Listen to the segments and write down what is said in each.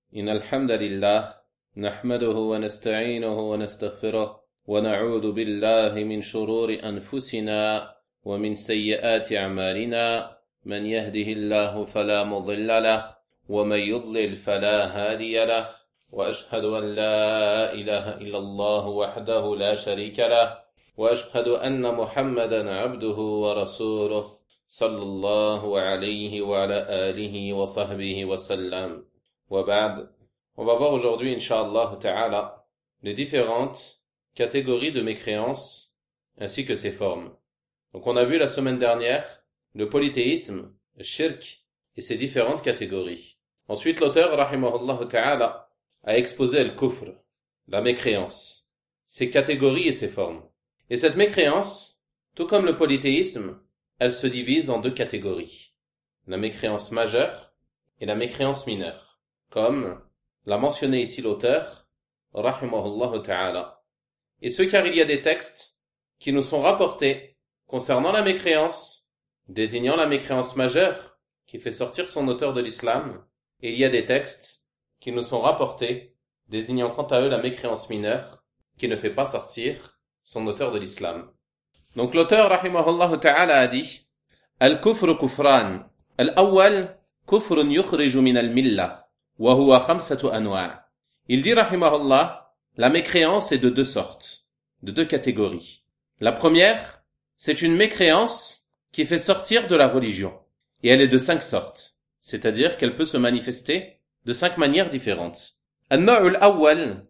إن الحمد لله نحمده ونستعينه ونستغفره ونعوذ بالله من شرور أنفسنا ومن سيئات أعمالنا من يهده الله فلا مضل له ومن يضلل فلا هادي له وأشهد أن لا إله إلا الله وحده لا شريك له وأشهد أن محمدا عبده ورسوله صلى الله عليه وعلى آله وصحبه وسلم. وبعد, on va voir aujourd'hui, Inch'Allah Ta'ala, les différentes catégories de mécréance ainsi que ses formes. Donc on a vu la semaine dernière le polythéisme, le shirk et ses différentes catégories. Ensuite l'auteur, rahimahullah Ta'ala, a exposé le kufr, la mécréance, ses catégories et ses formes. Et cette mécréance, tout comme le polythéisme, elle se divise en deux catégories. La mécréance majeure et la mécréance mineure. Comme l'a mentionné ici l'auteur, rahimahullah ta'ala. Et ce car il y a des textes qui nous sont rapportés concernant la mécréance, désignant la mécréance majeure qui fait sortir son auteur de l'islam, et il y a des textes qui nous sont rapportés désignant quant à eux la mécréance mineure qui ne fait pas sortir son auteur de l'islam. Donc l'auteur rahimahullah ta'ala a dit Al-kufru kufran. Al-awwal kufrun yukhriju min al-millah. Il dit, rahimahullah, la mécréance est de deux sortes, de deux catégories. La première, c'est une mécréance qui fait sortir de la religion. Et elle est de 5 sortes, c'est-à-dire qu'elle peut se manifester de 5 manières différentes. La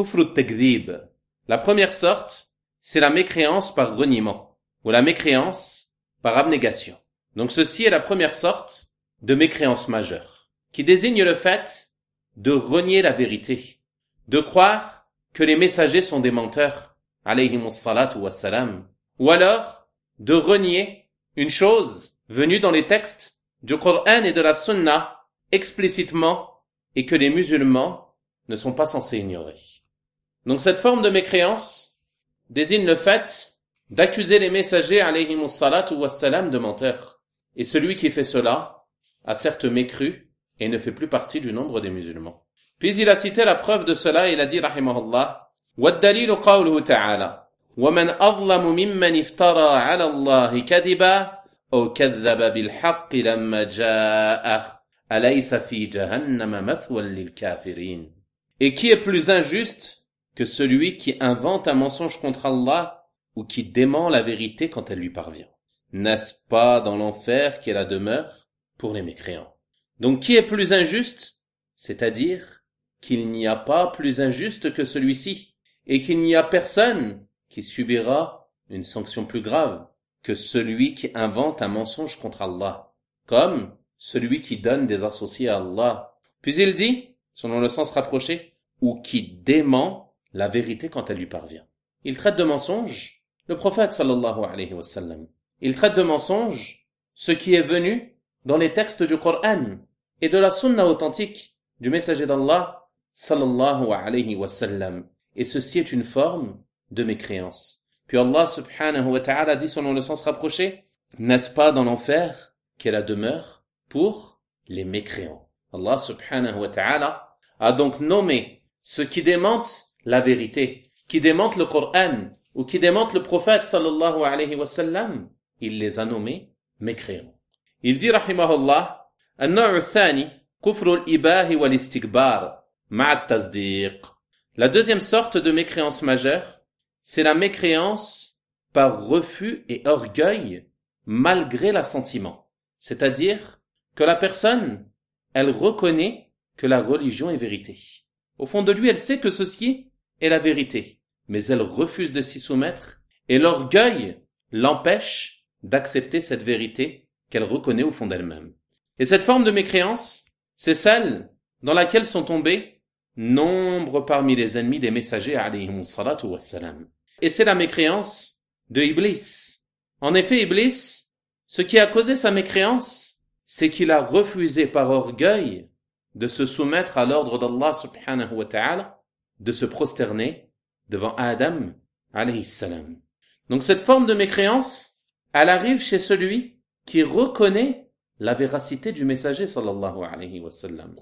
première sorte, c'est la mécréance par reniement, ou la mécréance par abnégation. Donc ceci est la première sorte de mécréance majeure, qui désigne le fait de renier la vérité, de croire que les messagers sont des menteurs, alayhimus salatu wassalam, ou alors de renier une chose venue dans les textes du Coran et de la Sunna explicitement et que les musulmans ne sont pas censés ignorer. Donc cette forme de mécréance désigne le fait d'accuser les messagers, alayhimus salatu wassalam, de menteurs. Et celui qui fait cela a certes mécru et ne fait plus partie du nombre des musulmans. Puis il a cité la preuve de cela et il a dit rahimahullah وَالدَّلِيلُ قَوْلُهُ تَعَالَى وَمَنْ أَظْلَمُ مِمَّنِ افْتَرَى عَلَى اللَّهِ كَذِبًا أَوْ كَذَّبَ بِالْحَقِّ لَمَّا جَاءَهُ أَلَيْسَ فِي جَهَنَّمَ مَثْوًى لِلْكَافِرِينَ. Et qui est plus injuste que celui qui invente un mensonge contre Allah ou qui dément la vérité quand elle lui parvient? N'est-ce pas dans l'enfer qu'est la demeure pour les mécréants? Donc qui est plus injuste? C'est-à-dire qu'il n'y a pas plus injuste que celui-ci, et qu'il n'y a personne qui subira une sanction plus grave que celui qui invente un mensonge contre Allah, comme celui qui donne des associés à Allah. Puis il dit, selon le sens rapproché, ou qui dément la vérité quand elle lui parvient. Il traite de mensonge le prophète sallallahu alayhi wa sallam. Il traite de mensonge ce qui est venu dans les textes du Coran et de la sunna authentique du messager d'Allah sallallahu alayhi wa sallam. Et ceci est une forme de mécréance. Puis Allah subhanahu wa ta'ala dit selon le sens rapproché, n'est-ce pas dans l'enfer qu'est la demeure pour les mécréants? Allah subhanahu wa ta'ala a donc nommé ceux qui démentent la vérité, qui démentent le Coran ou qui démentent le prophète sallallahu alayhi wa sallam. Il les a nommés mécréants. Il dit rahimahullah النوع الثاني كفر الإباه والاستكبار مع التصديق. La deuxième sorte de mécréance majeure, c'est la mécréance par refus et orgueil malgré l'assentiment. C'est-à-dire que la personne, elle reconnaît que la religion est vérité. Au fond de lui, elle sait que ceci est la vérité, mais elle refuse de s'y soumettre et l'orgueil l'empêche d'accepter cette vérité qu'elle reconnaît au fond d'elle-même. Et cette forme de mécréance, c'est celle dans laquelle sont tombés nombre parmi les ennemis des messagers alayhimus salatu wassalam. Et c'est la mécréance de Iblis. En effet, Iblis, ce qui a causé sa mécréance, c'est qu'il a refusé par orgueil de se soumettre à l'ordre d'Allah subhanahu wa ta'ala, de se prosterner devant Adam alayhi salam. Donc cette forme de mécréance, elle arrive chez celui qui reconnaît la véracité du messager sallallahu alayhi wa sallam,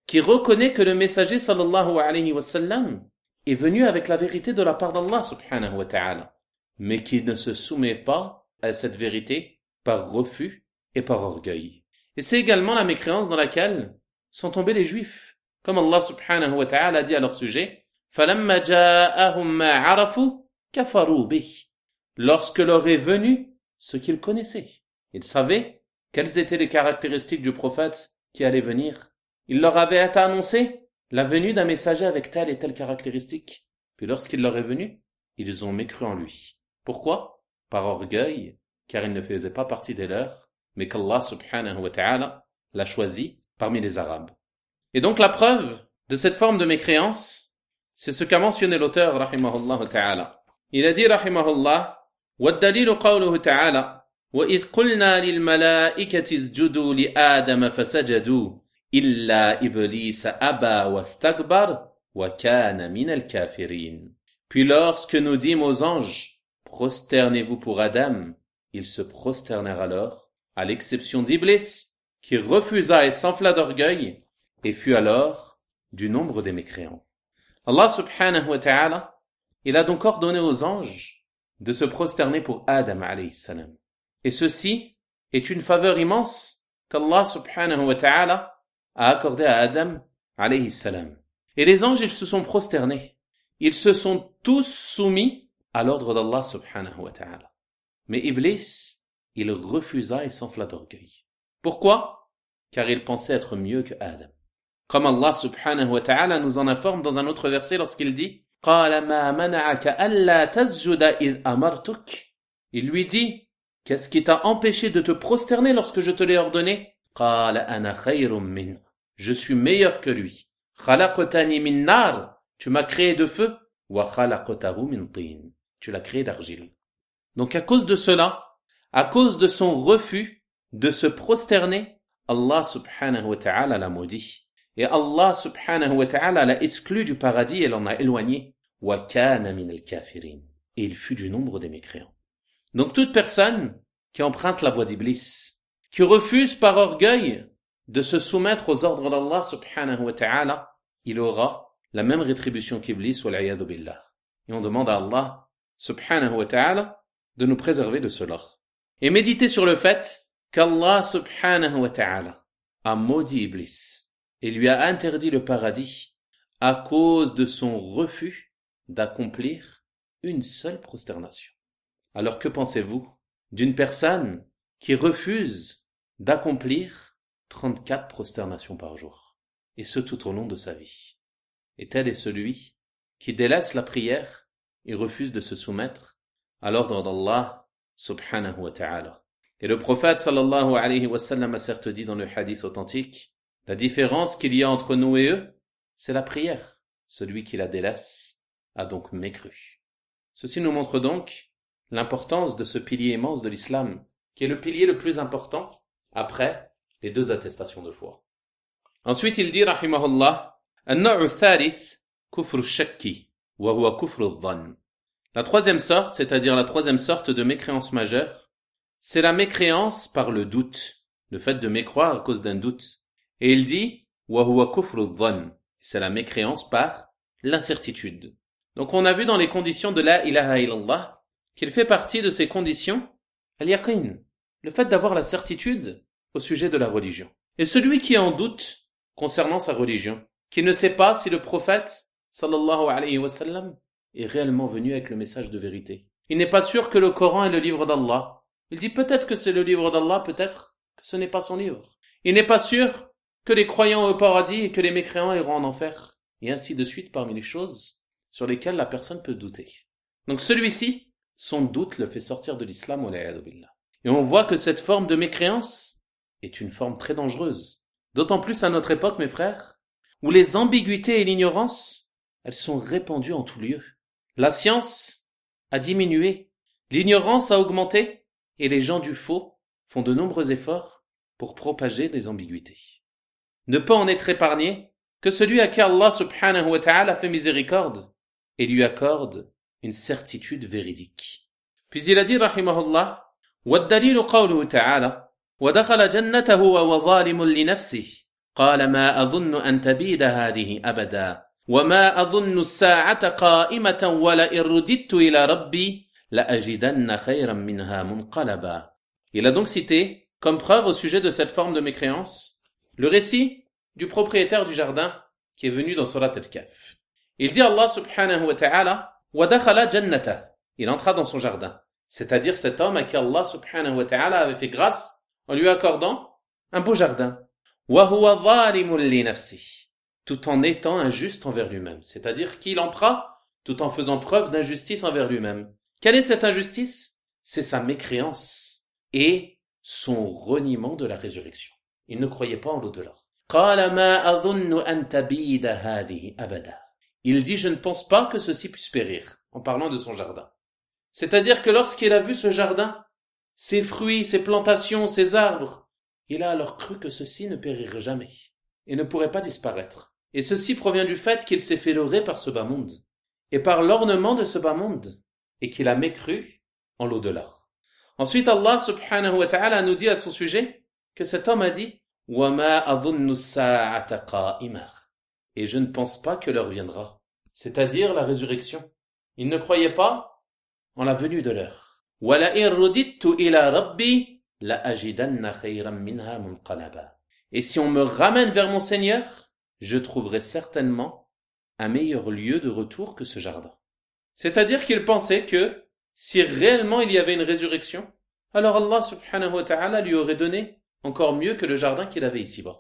qui reconnaît que le messager sallallahu alayhi wa sallam est venu avec la vérité de la part d'Allah subhanahu wa ta'ala, mais qui ne se soumet pas à cette vérité par refus et par orgueil. Et c'est également la mécréance dans laquelle sont tombés les Juifs. Comme Allah subhanahu wa ta'ala dit à leur sujet, فَلَمَّا جَاءَهُمْ مَا عَرَفُوا كَفَرُوا بِهِ. Lorsque leur est venu ce qu'ils connaissaient. Ils savaient quelles étaient les caractéristiques du prophète qui allait venir. Il leur avait été annoncé la venue d'un messager avec telle et telle caractéristique. Puis lorsqu'il leur est venu, ils ont mécru en lui. Pourquoi? Par orgueil, car il ne faisait pas partie des leurs, mais qu'Allah subhanahu wa ta'ala l'a choisi parmi les Arabes. Et donc la preuve de cette forme de mécréance, c'est ce qu'a mentionné l'auteur rahimahullah ta'ala. Il a dit rahimahullah, وَالدَّلِيلُ قَوْلُهُ تَعَالَى وَإِذْ قُلْنَا لِلْمَلَائِكَةِ اسْجُدُوا لِآدَمَ فَسَجَدُوا إِلَّا إِبْلِيسَ أَبَى وَاسْتَكْبَرَ وَكَانَ مِنَ الْكَافِرِينَ. Puis lorsque nous dîmes aux anges, prosternez-vous pour Adam, ils se prosternèrent alors, à l'exception d'Iblis, qui refusa et s'enfla d'orgueil, et fut alors du nombre des mécréants. Allah subhanahu wa ta'ala, il a donc ordonné aux anges de se prosterner pour Adam alayhi salam. Et ceci est une faveur immense qu'Allah subhanahu wa ta'ala a accordée à Adam alayhi salam. Et les anges, ils se sont prosternés. Ils se sont tous soumis à l'ordre d'Allah subhanahu wa ta'ala. Mais Iblis, il refusa et s'enfla d'orgueil. Pourquoi? Car il pensait être mieux que Adam. Comme Allah subhanahu wa ta'ala nous en informe dans un autre verset lorsqu'il dit قَالَ مَا مَنَعَكَ أَلَّا تَسْجُدَ إِذْ أَمَرْتُكَ. Il lui dit, qu'est-ce qui t'a empêché de te prosterner lorsque je te l'ai ordonné? قَالَ أَنَا خَيْرٌ مِّنْهُ. Je suis meilleur que lui. خَلَقْتَنِي مِنْ نَارٍ. Tu m'as créé de feu. وَخَلَقْتَهُ مِنْ طِينٍ. Tu l'as créé d'argile. Donc à cause de cela, à cause de son refus de se prosterner, Allah subhanahu wa ta'ala l'a maudit. Et Allah subhanahu wa ta'ala l'a exclu du paradis et l'en a éloigné. وَكَانَ مِنَ الْكَافِرِينَ. Et il fut du nombre des mécréants. Donc toute personne qui emprunte la voie d'Iblis, qui refuse par orgueil de se soumettre aux ordres d'Allah subhanahu wa ta'ala, il aura la même rétribution qu'Iblis wal-'iyadhu billah. Et on demande à Allah subhanahu wa ta'ala de nous préserver de cela. Et méditer sur le fait qu'Allah subhanahu wa ta'ala a maudit Iblis et lui a interdit le paradis à cause de son refus d'accomplir une seule prosternation. Alors que pensez-vous d'une personne qui refuse d'accomplir 34 prosternations par jour, et ce tout au long de sa vie? Et tel est celui qui délaisse la prière et refuse de se soumettre à l'ordre d'Allah subhanahu wa ta'ala. Et le prophète sallallahu alayhi wa sallam a certes dit dans le hadith authentique, la différence qu'il y a entre nous et eux, c'est la prière. Celui qui la délaisse a donc mécru. Ceci nous montre donc l'importance de ce pilier immense de l'islam, qui est le pilier le plus important après les deux attestations de foi. Ensuite, il dit, rahimahullah, النوع الثالث كفر الشك وهو كفر الظن. La troisième sorte, c'est-à-dire la troisième sorte de mécréance majeure, c'est la mécréance par le doute, le fait de mécroire à cause d'un doute. Et il dit, وهو كفر الظن, c'est la mécréance par l'incertitude. Donc on a vu dans les conditions de la ilaha illallah qu'il fait partie de ces conditions al-yaqin, le fait d'avoir la certitude au sujet de la religion. Et celui qui est en doute concernant sa religion, qui ne sait pas si le prophète sallallahu alayhi wa sallam est réellement venu avec le message de vérité. Il n'est pas sûr que le Coran est le livre d'Allah. Il dit peut-être que c'est le livre d'Allah, peut-être que ce n'est pas son livre. Il n'est pas sûr que les croyants au paradis et que les mécréants iront en enfer. Et ainsi de suite parmi les choses sur lesquelles la personne peut douter. Donc celui-ci, son doute le fait sortir de l'islam wal-'iyadhu billah. Et on voit que cette forme de mécréance est une forme très dangereuse. D'autant plus à notre époque, mes frères, où les ambiguïtés et l'ignorance, elles sont répandues en tout lieu. La science a diminué, l'ignorance a augmenté, et les gens du faux font de nombreux efforts pour propager des ambiguïtés. Ne peut en être épargné que celui à qui Allah subhanahu wa ta'ala fait miséricorde et lui accorde une certitude véridique. Puis il a dit, rahimahullah, وَالدَّلِيلُ قَوْلُهُ تَعَالَى وَدَخَلَ جَنَّتَهُ وَهُوَ ظَالِمٌ لِنَفْسِهِ قال ما أظن أن تبيد هذه أبدا وما أظن الساعة قائمة ولئن رددت إلى ربي لأجدن خيرا منها منقلبا. Il a donc cité, comme preuve au sujet de cette forme de mécréance, le récit du propriétaire du jardin qui est venu dans Surat Al-Kahf. Il dit Allah subhanahu wa ta'ala, وَدَخَلَ جَنَّتَهُ. Il entra dans son jardin. C'est-à-dire cet homme à qui Allah subhanahu wa ta'ala avait fait grâce en lui accordant un beau jardin. وَهُوَ ظَالِمٌ لِنَفْسِهِ. Tout en étant injuste envers lui-même. C'est-à-dire qu'il entra tout en faisant preuve d'injustice envers lui-même. Quelle est cette injustice? C'est sa mécréance et son reniement de la résurrection. Il ne croyait pas en l'au-delà. قَالَ مَا أَظُنُّ أَن تَبِيدَ هَذِهِ أَبَدًا. Il dit, je ne pense pas que ceci puisse périr, en parlant de son jardin. C'est-à-dire que lorsqu'il a vu ce jardin, ses fruits, ses plantations, ses arbres, il a alors cru que ceci ne périrait jamais et ne pourrait pas disparaître. Et ceci provient du fait qu'il s'est fait leurrer par ce bas monde et par l'ornement de ce bas monde et qu'il a mécru en l'au-delà. Ensuite, Allah subhanahu wa ta'ala nous dit à son sujet que cet homme a dit « وَمَا أَظُنُّ السَّاعَةَ قَائِمَةً » et je ne pense pas que l'heure viendra, c'est-à-dire la résurrection. Il ne croyait pas en la venue de l'heure. وَلَئِن رُدِدتُّ إِلَى رَبِّي لَأَجِدَنَّ خَيْرًا مِنْهَا مُنْقَلَبًا. Et si on me ramène vers mon Seigneur, je trouverai certainement un meilleur lieu de retour que ce jardin. C'est-à-dire qu'il pensait que si réellement il y avait une résurrection, alors Allah subhanahu wa ta'ala lui aurait donné encore mieux que le jardin qu'il avait ici-bas.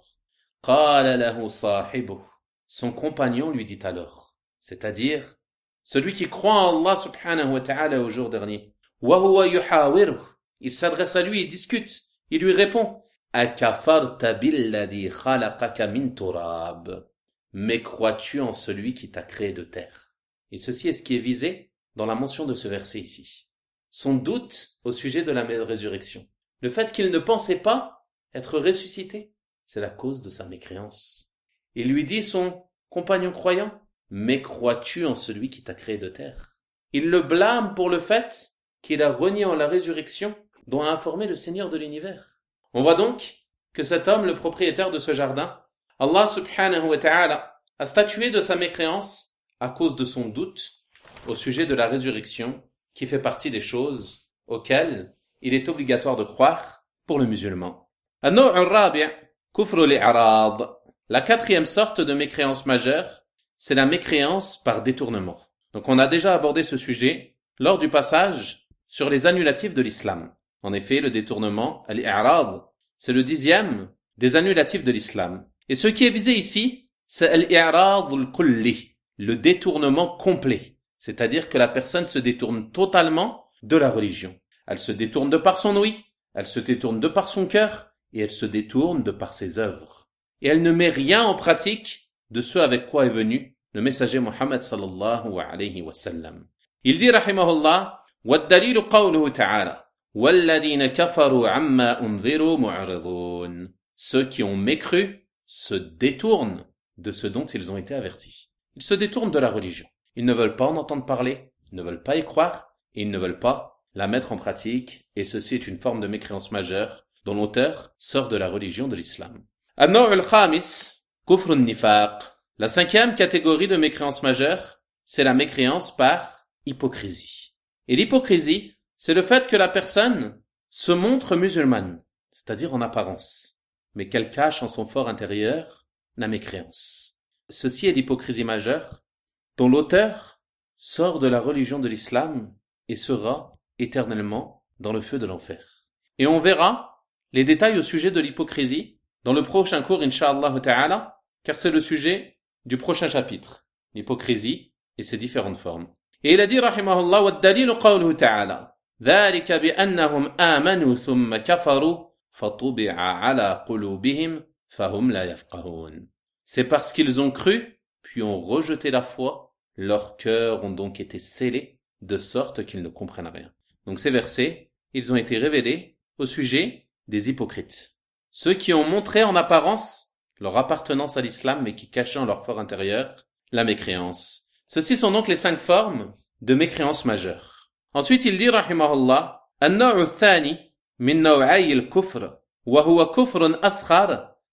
قَالَ لَهُ صَاحِبُهُ. Son compagnon lui dit alors, c'est-à-dire celui qui croit en Allah subhanahu wa ta'ala au jour dernier. وَهُوَ يُحَاوِرُهُ. Il s'adresse à lui, il discute, il lui répond أَكَفَرْتَ بِالَّذِي خَلَقَكَ مِنْ تُرَابٍ. Mais crois-tu en celui qui t'a créé de terre? Et ceci est ce qui est visé dans la mention de ce verset ici. Son doute au sujet de la résurrection. Le fait qu'il ne pensait pas être ressuscité, c'est la cause de sa mécréance. Il lui dit son compagnon croyant, mais crois-tu en celui qui t'a créé de terre? Il le blâme pour le fait qu'il a renié en la résurrection dont a informé le Seigneur de l'univers. On voit donc que cet homme, le propriétaire de ce jardin, Allah subhanahu wa ta'ala a statué de sa mécréance à cause de son doute au sujet de la résurrection qui fait partie des choses auxquelles il est obligatoire de croire pour le musulman. النوع الرابع كفر الإعراض. La quatrième sorte de mécréance majeure, c'est la mécréance par détournement. Donc on a déjà abordé ce sujet lors du passage sur les annulatifs de l'islam. En effet, le détournement, al-i'rad, c'est le 10e des annulatifs de l'islam. Et ce qui est visé ici, c'est al-i'rad al-kulli, le détournement complet. C'est-à-dire que la personne se détourne totalement de la religion. Elle se détourne de par son ouïe, elle se détourne de par son cœur, et elle se détourne de par ses œuvres. Et elle ne met rien en pratique de ce avec quoi est venu le messager Muhammad sallallahu alayhi wa sallam. Il dit rahimahullah, وَالدَّلِيلُ قَوْلُهُ تَعَالَى وَالَّذِينَ كَفَرُوا عَمَّا أُنذِرُوا مُعْرِضُونَ. Ceux qui ont mécru se détournent de ce dont ils ont été avertis. Ils se détournent de la religion. Ils ne veulent pas en entendre parler, ils ne veulent pas y croire, et ils ne veulent pas la mettre en pratique, et ceci est une forme de mécréance majeure dont l'auteur sort de la religion de l'islam. النوع الخامس كفر النفاق. La cinquième catégorie de mécréance majeure, c'est la mécréance par hypocrisie. Et l'hypocrisie, c'est le fait que la personne se montre musulmane, c'est-à-dire en apparence, mais qu'elle cache en son fort intérieur la mécréance. Ceci est l'hypocrisie majeure, dont l'auteur sort de la religion de l'islam et sera éternellement dans le feu de l'enfer. Et on verra les détails au sujet de l'hypocrisie dans le prochain cours, incha'Allah ta'ala, car c'est le sujet du prochain chapitre, l'hypocrisie et ses différentes formes. Et il a dit, rahimahullah, وَالدَّلِيلُ قَوْلُهُ تَعَالَى ذَلِكَ بِأَنَّهُمْ آمَنُوا ثُمَّ كَفَرُوا فَطُبِعَ عَلَى قُلُوبِهِمْ فَهُمْ لَا يَفْقَهُونَ. C'est parce qu'ils ont cru, puis ont rejeté la foi, leurs cœurs ont donc été scellés, de sorte qu'ils ne comprennent rien. Donc ces versets, ils ont été révélés au sujet des hypocrites. Ceux qui ont montré en apparence leur appartenance à l'islam mais qui cachaient en leur fort intérieur la mécréance. Ceci sont donc les 5 formes de mécréance majeure. Ensuite il dit rahimahullah النوع الثاني من نوعي الكفر وهو كفر أصغر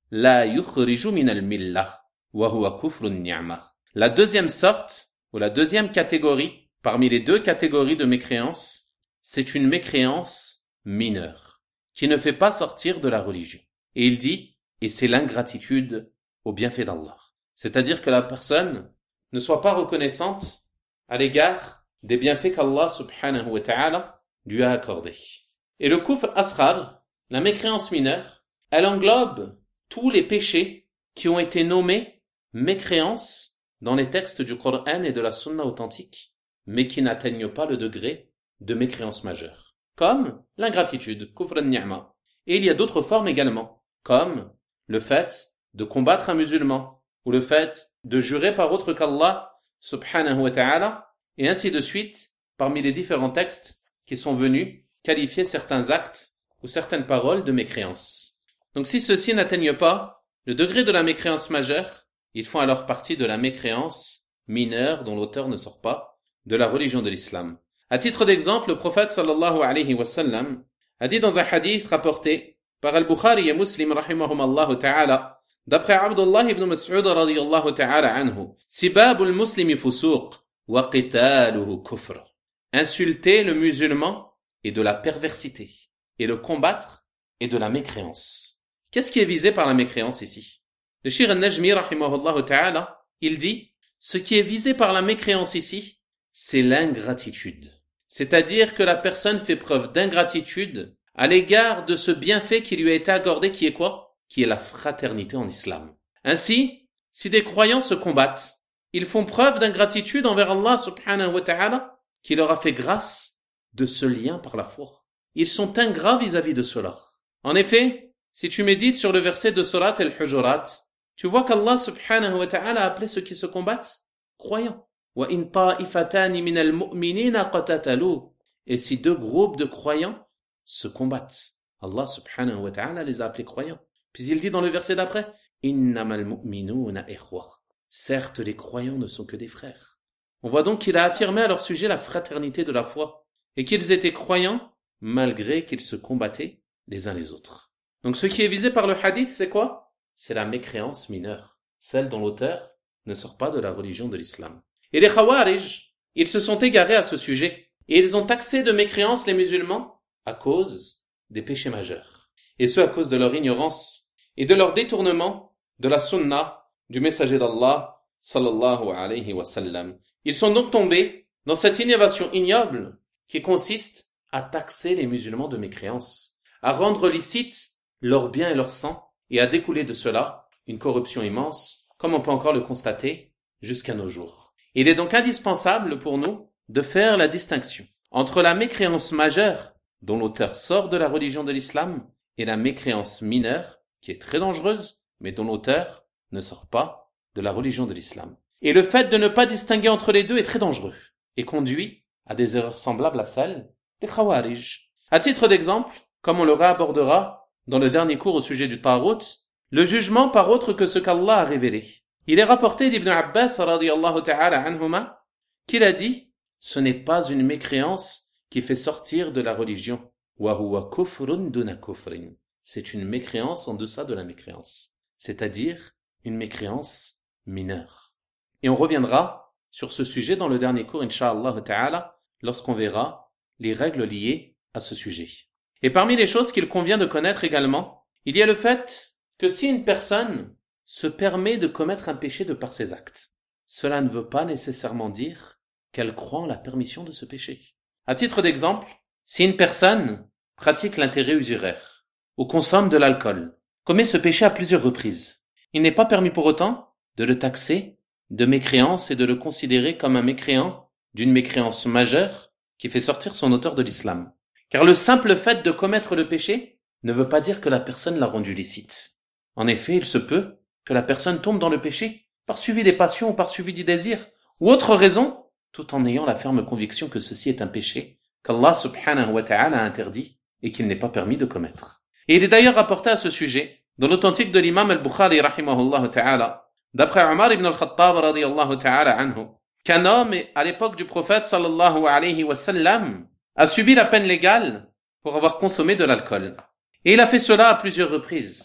la yukhriju min al-millah wa huwa kufrun ni'mah. La deuxième sorte, ou la deuxième catégorie, parmi les deux catégories de mécréance, c'est une mécréance mineure, qui ne fait pas sortir de la religion. Et il dit, et c'est l'ingratitude au bienfait d'Allah. C'est-à-dire que la personne ne soit pas reconnaissante à l'égard des bienfaits qu'Allah subhanahu wa ta'ala lui a accordés. Et le kufr asghar, la mécréance mineure, elle englobe tous les péchés qui ont été nommés mécréance dans les textes du Coran et de la Sunna authentique, mais qui n'atteignent pas le degré de mécréance majeure, comme l'ingratitude, kufr al-ni'ma. Et il y a d'autres formes également, comme le fait de combattre un musulman, ou le fait de jurer par autre qu'Allah subhanahu wa ta'ala, et ainsi de suite, parmi les différents textes qui sont venus qualifier certains actes ou certaines paroles de mécréance. Donc si ceux-ci n'atteignent pas le degré de la mécréance majeure, ils font alors partie de la mécréance mineure dont l'auteur ne sort pas de la religion de l'islam. À titre d'exemple, le prophète sallallahu alayhi wa sallam a dit dans un hadith rapporté par Al-Bukhari et Muslim rahimahumallahu ta'ala, d'après Abdullah ibn Mas'ud radiyallahu ta'ala anhu, sibabul muslimi fusuq wa qitaluhu kufr. Insulter le musulman est de la perversité, et le combattre est de la mécréance. Qu'est-ce qui est visé par la mécréance ici? Le Shir al-Najmi rahimahullahu ta'ala, il dit, ce qui est visé par la mécréance ici, c'est l'ingratitude. C'est-à-dire que la personne fait preuve d'ingratitude à l'égard de ce bienfait qui lui a été accordé, qui est quoi? Qui est la fraternité en islam. Ainsi, si des croyants se combattent, ils font preuve d'ingratitude envers Allah subhanahu wa ta'ala, qui leur a fait grâce de ce lien par la foi. Ils sont ingrats vis-à-vis de cela. En effet, si tu médites sur le verset de Surat al-Hujurat, tu vois qu'Allah subhanahu wa ta'ala a appelé ceux qui se combattent croyants. وَإِن طَائِفَتَانِ مِنَ الْمُؤْمِنِينَ قَتَتَلُوا. Et si deux groupes de croyants se combattent, Allah subhanahu wa ta'ala les a appelés croyants. Puis il dit dans le verset d'après, إِنَّمَا الْمُؤْمِنُونَ إِخْوَةٌ. Certes, les croyants ne sont que des frères. On voit donc qu'il a affirmé à leur sujet la fraternité de la foi, et qu'ils étaient croyants malgré qu'ils se combattaient les uns les autres. Donc ce qui est visé par le hadith, c'est quoi? C'est la mécréance mineure, celle dont l'auteur ne sort pas de la religion de l'islam. Et les Khawarij, ils se sont égarés à ce sujet, et ils ont taxé de mécréance les musulmans à cause des péchés majeurs. Et ce à cause de leur ignorance et de leur détournement de la sunna du messager d'Allah sallallahu alayhi wa sallam. Ils sont donc tombés dans cette innovation ignoble qui consiste à taxer les musulmans de mécréance, à rendre licite leurs biens et leur sang, et à découler de cela une corruption immense, comme on peut encore le constater jusqu'à nos jours. Il est donc indispensable pour nous de faire la distinction entre la mécréance majeure, dont l'auteur sort de la religion de l'islam, et la mécréance mineure, qui est très dangereuse, mais dont l'auteur ne sort pas de la religion de l'islam. Et le fait de ne pas distinguer entre les deux est très dangereux, et conduit à des erreurs semblables à celles des Khawarij. À titre d'exemple, comme on le réabordera dans le dernier cours au sujet du Tarout, le jugement par autre que ce qu'Allah a révélé. Il est rapporté d'Ibn Abbas radiyallahu ta'ala anhuma qu'il a dit, ce n'est pas une mécréance qui fait sortir de la religion. Wa huwa kufrun duna kufrin. C'est une mécréance en deçà de la mécréance. C'est-à-dire une mécréance mineure. Et on reviendra sur ce sujet dans le dernier cours, incha'Allah ta'ala, lorsqu'on verra les règles liées à ce sujet. Et parmi les choses qu'il convient de connaître également, il y a le fait que si une personne se permet de commettre un péché de par ses actes, cela ne veut pas nécessairement dire qu'elle croit en la permission de ce péché. À titre d'exemple, si une personne pratique l'intérêt usuraire ou consomme de l'alcool, commet ce péché à plusieurs reprises, il n'est pas permis pour autant de le taxer de mécréance et de le considérer comme un mécréant d'une mécréance majeure qui fait sortir son auteur de l'islam. Car le simple fait de commettre le péché ne veut pas dire que la personne l'a rendu licite. En effet, il se peut que la personne tombe dans le péché par suivi des passions ou par suivi du désir ou autre raison, tout en ayant la ferme conviction que ceci est un péché qu'Allah subhanahu wa ta'ala a interdit et qu'il n'est pas permis de commettre. Et il est d'ailleurs rapporté à ce sujet dans l'authentique de l'imam al-Bukhari rahimahullah ta'ala, d'après Omar ibn al-Khattab radiyallahu ta'ala anhu, qu'un homme à l'époque du prophète sallallahu alayhi wa sallam a subi la peine légale pour avoir consommé de l'alcool. Et il a fait cela à plusieurs reprises.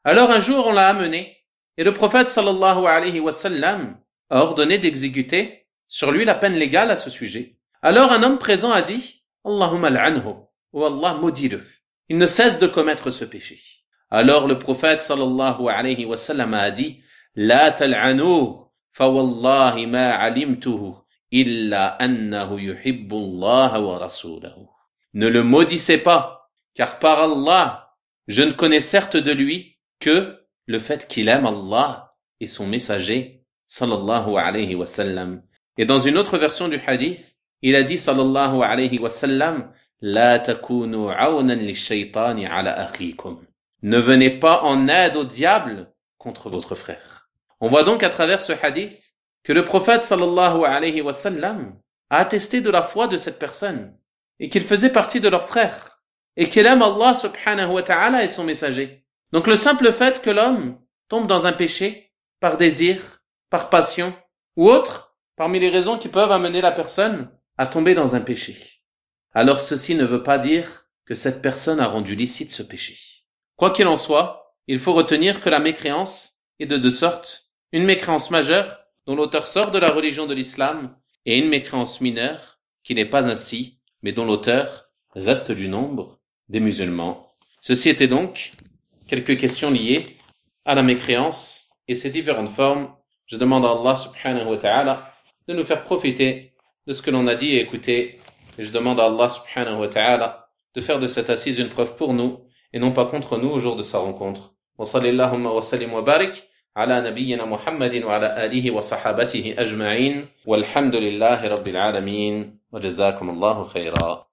Alors un jour on l'a amené, et le prophète sallallahu alayhi wa sallam a ordonné d'exécuter sur lui la peine légale à ce sujet. Alors un homme présent a dit, Allahumma al'anhu, ou Allah maudit-le. Il ne cesse de commettre ce péché. Alors le prophète sallallahu alayhi wa sallam a dit, La tal'anu, fa wallahi ma alimtuhu, illa annahu yuhibbu Allah wa rasulahu. Ne le maudissez pas, car par Allah, je ne connais certes de lui que le fait qu'il aime Allah et son messager, sallallahu alayhi wa sallam. Et dans une autre version du hadith, il a dit, sallallahu alayhi wa sallam, La takunu awnan lish-shaytani ala akhikum. Ne venez pas en aide au diable contre votre frère. On voit donc à travers ce hadith que le prophète sallallahu alayhi wa sallam a attesté de la foi de cette personne et qu'il faisait partie de leurs frères et qu'il aime Allah subhanahu wa ta'ala et son messager. Donc le simple fait que l'homme tombe dans un péché par désir, par passion ou autre, parmi les raisons qui peuvent amener la personne à tomber dans un péché. Alors ceci ne veut pas dire que cette personne a rendu licite ce péché. Quoi qu'il en soit, il faut retenir que la mécréance est de deux sortes, une mécréance majeure dont l'auteur sort de la religion de l'islam et une mécréance mineure qui n'est pas ainsi, mais dont l'auteur reste du nombre des musulmans. Ceci était donc quelques questions liées à la mécréance et ses différentes formes. Je demande à Allah subhanahu wa ta'ala de nous faire profiter de ce que l'on a dit et écouté. Et je demande à Allah subhanahu wa ta'ala de faire de cette assise une preuve pour nous et non pas contre nous au jour de sa rencontre. Wa sallallahu wa sallim wa barik ala nabiyyina Muhammadin wa ala alihi wa sahabatihi ajma'in walhamdulillahi rabbil alamin wa jazakum Allahu khayra.